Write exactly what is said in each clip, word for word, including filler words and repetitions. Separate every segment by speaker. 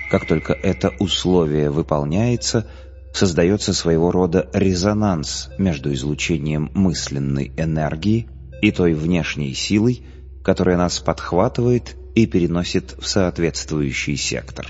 Speaker 1: Как только это условие выполняется, создается своего рода резонанс между излучением мысленной энергии и той внешней силой, которая нас подхватывает и переносит в соответствующий сектор.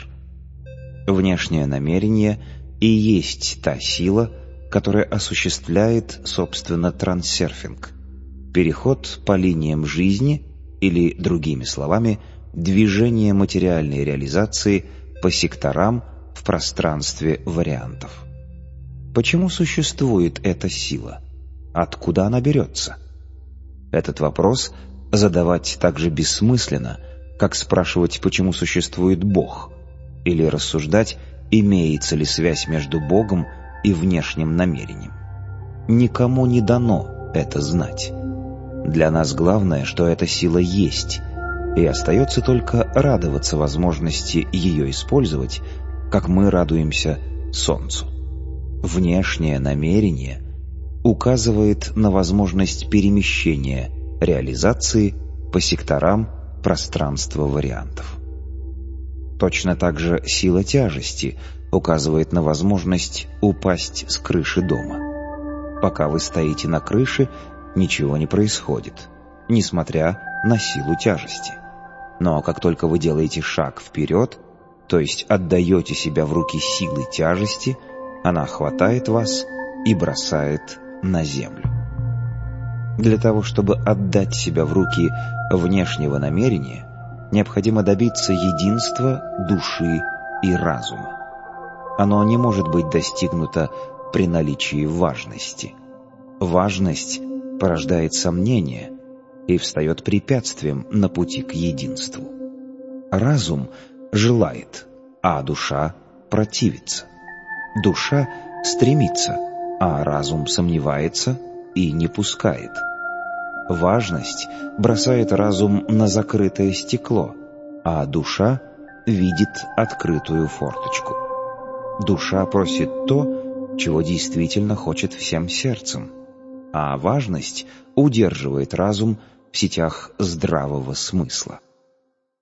Speaker 1: Внешнее намерение и есть та сила, которая осуществляет, собственно, трансерфинг, переход по линиям жизни или, другими словами, движение материальной реализации по секторам в пространстве вариантов. Почему существует эта сила? Откуда она берется? Этот вопрос задавать так же бессмысленно, как спрашивать, почему существует Бог, или рассуждать, имеется ли связь между Богом и внешним намерением. Никому не дано это знать. Для нас главное, что эта сила есть, и остается только радоваться возможности ее использовать, как мы радуемся Солнцу. Внешнее намерение указывает на возможность перемещения реализации по секторам пространства вариантов. Точно так же сила тяжести указывает на возможность упасть с крыши дома. Пока вы стоите на крыше, ничего не происходит, несмотря на силу тяжести. Но как только вы делаете шаг вперед, то есть отдаете себя в руки силы тяжести, она хватает вас и бросает на землю. Для того, чтобы отдать себя в руки внешнего намерения, необходимо добиться единства души и разума. Оно не может быть достигнуто при наличии важности. Важность порождает сомнение и встает препятствием на пути к единству. Разум желает, а душа противится. Душа стремится, а разум сомневается и не пускает. Важность бросает разум на закрытое стекло, а душа видит открытую форточку. Душа просит то, чего действительно хочет всем сердцем, а важность удерживает разум в сетях здравого смысла.